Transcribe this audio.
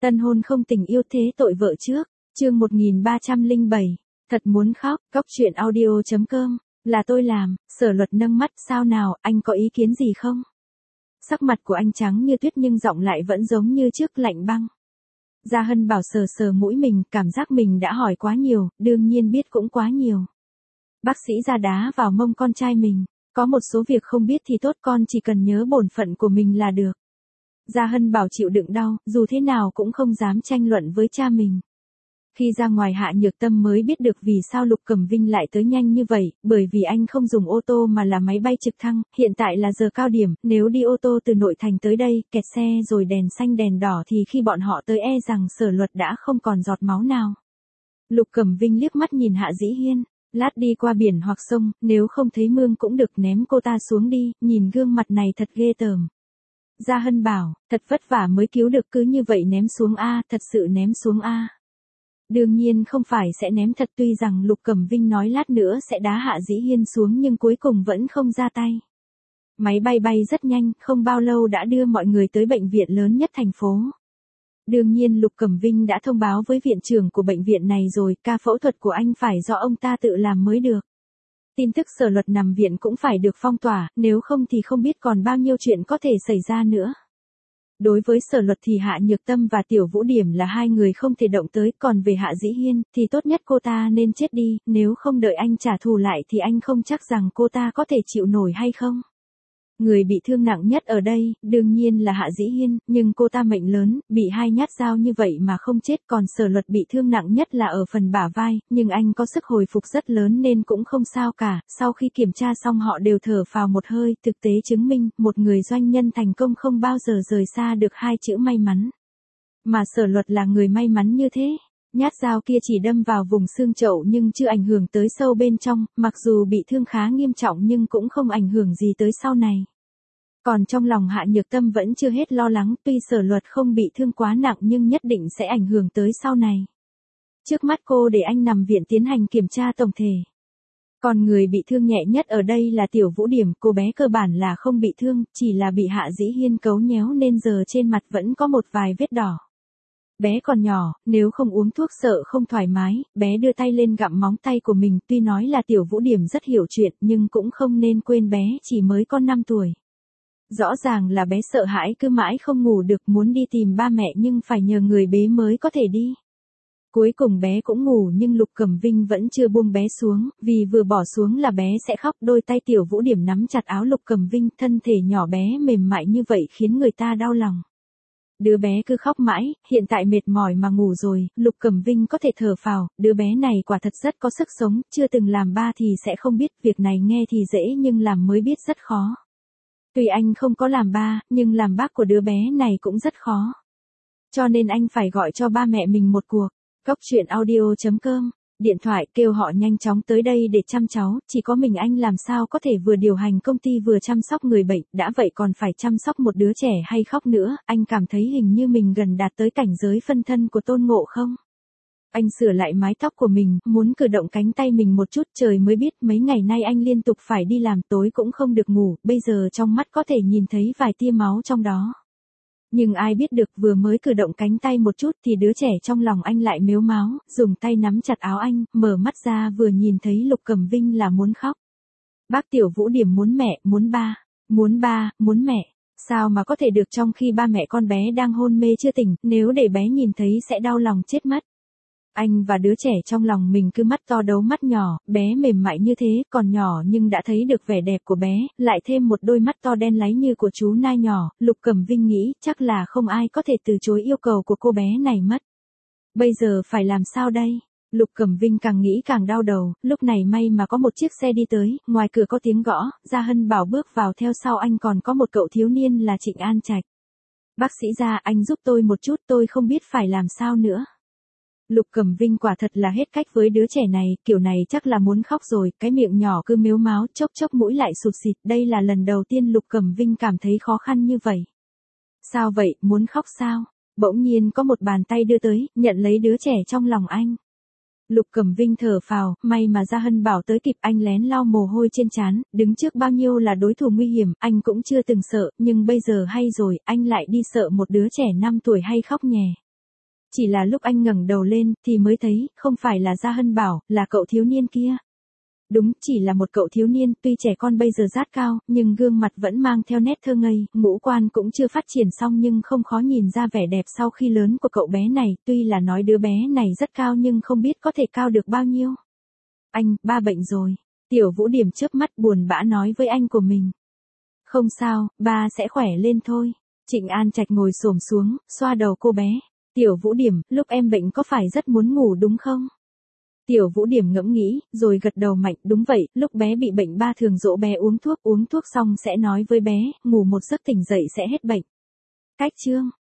Tân hôn không tình yêu thế tội vợ trước, chương 1307, thật muốn khóc, Cóc truyện audio.com, là tôi làm, Sở Luật nâng mắt, sao nào, anh có ý kiến gì không? Sắc mặt của anh trắng như tuyết nhưng giọng lại vẫn giống như trước lạnh băng. Gia Hân Bảo sờ sờ mũi mình, cảm giác mình đã hỏi quá nhiều, đương nhiên biết cũng quá nhiều. Bác sĩ ra đá vào mông con trai mình, có một số việc không biết thì tốt, con chỉ cần nhớ bổn phận của mình là được. Gia Hân Bảo chịu đựng đau, dù thế nào cũng không dám tranh luận với cha mình. Khi ra ngoài Hạ Nhược Tâm mới biết được vì sao Lục Cẩm Vinh lại tới nhanh như vậy, bởi vì anh không dùng ô tô mà là máy bay trực thăng, hiện tại là giờ cao điểm, nếu đi ô tô từ nội thành tới đây, kẹt xe rồi đèn xanh đèn đỏ thì khi bọn họ tới rằng Sở Luật đã không còn giọt máu nào. Lục Cẩm Vinh liếc mắt nhìn Hạ Dĩ Hiên, lát đi qua biển hoặc sông, nếu không thấy mương cũng được ném cô ta xuống đi, nhìn gương mặt này thật ghê tởm. Gia Hân Bảo, thật vất vả mới cứu được cứ như vậy ném xuống a, thật sự ném xuống a. Đương nhiên không phải sẽ ném thật, tuy rằng Lục Cẩm Vinh nói lát nữa sẽ đá Hạ Dĩ Hiên xuống nhưng cuối cùng vẫn không ra tay. Máy bay bay rất nhanh, không bao lâu đã đưa mọi người tới bệnh viện lớn nhất thành phố. Đương nhiên Lục Cẩm Vinh đã thông báo với viện trưởng của bệnh viện này rồi, ca phẫu thuật của anh phải do ông ta tự làm mới được. Tin tức Sở Luật nằm viện cũng phải được phong tỏa, nếu không thì không biết còn bao nhiêu chuyện có thể xảy ra nữa. Đối với Sở Luật thì Hạ Nhược Tâm và Tiểu Vũ Điểm là hai người không thể động tới, còn về Hạ Dĩ Hiên thì tốt nhất cô ta nên chết đi, nếu không đợi anh trả thù lại thì anh không chắc rằng cô ta có thể chịu nổi hay không. Người bị thương nặng nhất ở đây, đương nhiên là Hạ Dĩ Hiên, nhưng cô ta mệnh lớn, bị 2 nhát dao như vậy mà không chết, còn Sở Luật bị thương nặng nhất là ở phần bả vai, nhưng anh có sức hồi phục rất lớn nên cũng không sao cả, sau khi kiểm tra xong họ đều thở phào một hơi, thực tế chứng minh, một người doanh nhân thành công không bao giờ rời xa được 2 chữ may mắn. Mà Sở Luật là người may mắn như thế. Nhát dao kia chỉ đâm vào vùng xương chậu nhưng chưa ảnh hưởng tới sâu bên trong, mặc dù bị thương khá nghiêm trọng nhưng cũng không ảnh hưởng gì tới sau này. Còn trong lòng Hạ Nhược Tâm vẫn chưa hết lo lắng, tuy Sở Luật không bị thương quá nặng nhưng nhất định sẽ ảnh hưởng tới sau này. Trước mắt cô để anh nằm viện tiến hành kiểm tra tổng thể. Còn người bị thương nhẹ nhất ở đây là Tiểu Vũ Điểm, cô bé cơ bản là không bị thương, chỉ là bị Hạ Dĩ Hiên cấu nhéo nên giờ trên mặt vẫn có một vài vết đỏ. Bé còn nhỏ, nếu không uống thuốc sợ không thoải mái, bé đưa tay lên gặm móng tay của mình, tuy nói là Tiểu Vũ Điểm rất hiểu chuyện nhưng cũng không nên quên bé chỉ mới có 5 tuổi. Rõ ràng là bé sợ hãi cứ mãi không ngủ được, muốn đi tìm ba mẹ nhưng phải nhờ người bế mới có thể đi. Cuối cùng bé cũng ngủ nhưng Lục Cẩm Vinh vẫn chưa buông bé xuống, vì vừa bỏ xuống là bé sẽ khóc, đôi tay Tiểu Vũ Điểm nắm chặt áo Lục Cẩm Vinh, thân thể nhỏ bé mềm mại như vậy khiến người ta đau lòng. Đứa bé cứ khóc mãi, hiện tại mệt mỏi mà ngủ rồi, Lục Cẩm Vinh có thể thở phào, đứa bé này quả thật rất có sức sống, chưa từng làm ba thì sẽ không biết, việc này nghe thì dễ nhưng làm mới biết rất khó. Tuy anh không có làm ba, nhưng làm bác của đứa bé này cũng rất khó. Cho nên anh phải gọi cho ba mẹ mình một cuộc. Cóc truyện audio.com, điện thoại kêu họ nhanh chóng tới đây để chăm cháu, chỉ có mình anh làm sao có thể vừa điều hành công ty vừa chăm sóc người bệnh, đã vậy còn phải chăm sóc một đứa trẻ hay khóc nữa, anh cảm thấy hình như mình gần đạt tới cảnh giới phân thân của Tôn Ngộ Không. Anh sửa lại mái tóc của mình, muốn cử động cánh tay mình một chút, trời mới biết mấy ngày nay anh liên tục phải đi làm, tối cũng không được ngủ, bây giờ trong mắt có thể nhìn thấy vài tia máu trong đó. Nhưng ai biết được vừa mới cử động cánh tay một chút thì đứa trẻ trong lòng anh lại mếu máo, dùng tay nắm chặt áo anh, mở mắt ra vừa nhìn thấy Lục Cẩm Vinh là muốn khóc. Bác Tiểu Vũ Điểm muốn mẹ, muốn ba, muốn mẹ. Sao mà có thể được trong khi ba mẹ con bé đang hôn mê chưa tỉnh, nếu để bé nhìn thấy sẽ đau lòng chết mất. Anh và đứa trẻ trong lòng mình cứ mắt to đấu mắt nhỏ, bé mềm mại như thế, còn nhỏ nhưng đã thấy được vẻ đẹp của bé, lại thêm một đôi mắt to đen láy như của chú nai nhỏ, Lục Cẩm Vinh nghĩ chắc là không ai có thể từ chối yêu cầu của cô bé này mất. Bây giờ phải làm sao đây? Lục Cẩm Vinh càng nghĩ càng đau đầu, lúc này may mà có một chiếc xe đi tới, ngoài cửa có tiếng gõ, Gia Hân Bảo bước vào, theo sau anh còn có một cậu thiếu niên là Trịnh An Trạch. Bác sĩ Gia, anh giúp tôi một chút, tôi không biết phải làm sao nữa. Lục Cẩm Vinh quả thật là hết cách với đứa trẻ này, kiểu này chắc là muốn khóc rồi, cái miệng nhỏ cứ mếu máo, chốc chốc mũi lại sụt xịt, đây là lần đầu tiên Lục Cẩm Vinh cảm thấy khó khăn như vậy. Sao vậy, muốn khóc sao? Bỗng nhiên có một bàn tay đưa tới, nhận lấy đứa trẻ trong lòng anh. Lục Cẩm Vinh thở phào, may mà Gia Hân Bảo tới kịp, anh lén lau mồ hôi trên trán, đứng trước bao nhiêu là đối thủ nguy hiểm, anh cũng chưa từng sợ, nhưng bây giờ hay rồi, anh lại đi sợ một đứa trẻ 5 tuổi hay khóc nhè. Chỉ là lúc anh ngẩng đầu lên thì mới thấy, không phải là Gia Hân Bảo, là cậu thiếu niên kia. Đúng, chỉ là một cậu thiếu niên, tuy trẻ con bây giờ rát cao, nhưng gương mặt vẫn mang theo nét thơ ngây, ngũ quan cũng chưa phát triển xong nhưng không khó nhìn ra vẻ đẹp sau khi lớn của cậu bé này, tuy là nói đứa bé này rất cao nhưng không biết có thể cao được bao nhiêu. Anh, ba bệnh rồi. Tiểu Vũ Điểm chớp mắt buồn bã nói với anh của mình. Không sao, ba sẽ khỏe lên thôi. Trịnh An Trạch ngồi xổm xuống, xoa đầu cô bé. Tiểu Vũ Điểm, lúc em bệnh có phải rất muốn ngủ đúng không? Tiểu Vũ Điểm ngẫm nghĩ, rồi gật đầu mạnh, đúng vậy, lúc bé bị bệnh ba thường dỗ bé uống thuốc xong sẽ nói với bé, ngủ một giấc tỉnh dậy sẽ hết bệnh. Cách chương